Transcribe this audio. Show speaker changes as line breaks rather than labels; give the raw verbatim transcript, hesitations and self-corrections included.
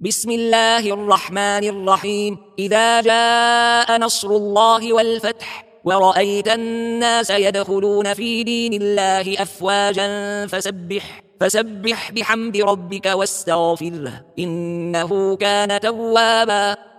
بسم الله الرحمن الرحيم. إذا جاء نصر الله والفتح ورأيت الناس يدخلون في دين الله أفواجا فسبح فسبح بحمد ربك واستغفره إنه كان توابا.